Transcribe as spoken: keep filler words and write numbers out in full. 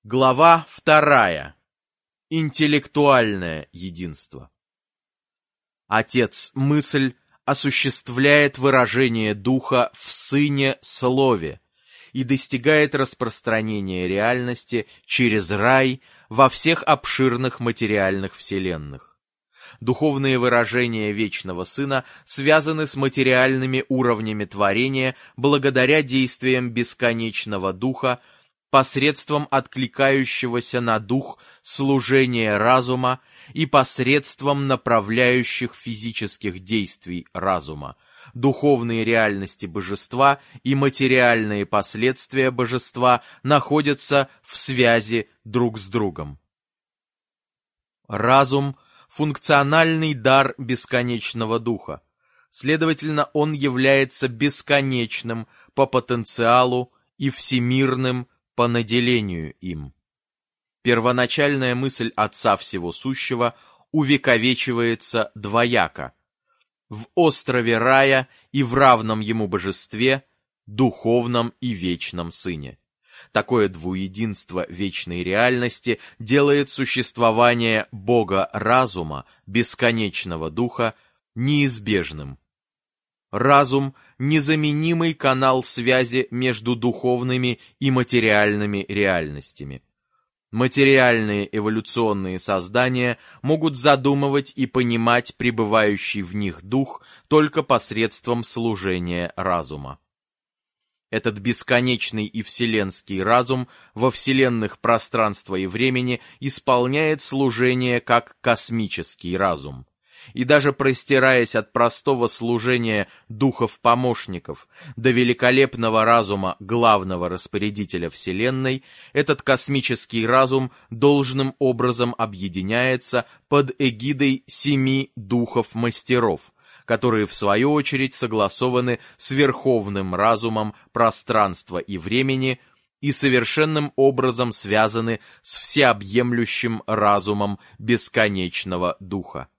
Глава вторая. Интеллектуальное единство. Отец-мысль осуществляет выражение духа в Сыне-Слове и достигает распространения реальности через рай во всех обширных материальных вселенных. Духовные выражения Вечного Сына связаны с материальными уровнями творения благодаря действиям бесконечного Духа посредством откликающегося на дух служения разума и посредством направляющих физических действий разума. Духовные реальности божества и материальные последствия божества находятся в связи друг с другом. Разум – функциональный дар бесконечного духа. Следовательно, он является бесконечным по потенциалу и всемирным по наделению им. Первоначальная мысль Отца Всего Сущего увековечивается двояко: в острове рая и в равном ему божестве, духовном и вечном Сыне. Такое двуединство вечной реальности делает существование Бога-разума, бесконечного Духа, неизбежным. Разум – незаменимый канал связи между духовными и материальными реальностями. Материальные эволюционные создания могут задумывать и понимать пребывающий в них дух только посредством служения разума. Этот бесконечный и вселенский разум во вселенных пространства и времени исполняет служение как космический разум. И даже простираясь от простого служения духов-помощников до великолепного разума главного распорядителя Вселенной, этот космический разум должным образом объединяется под эгидой семи духов-мастеров, которые в свою очередь согласованы с верховным разумом пространства и времени и совершенным образом связаны с всеобъемлющим разумом бесконечного Духа.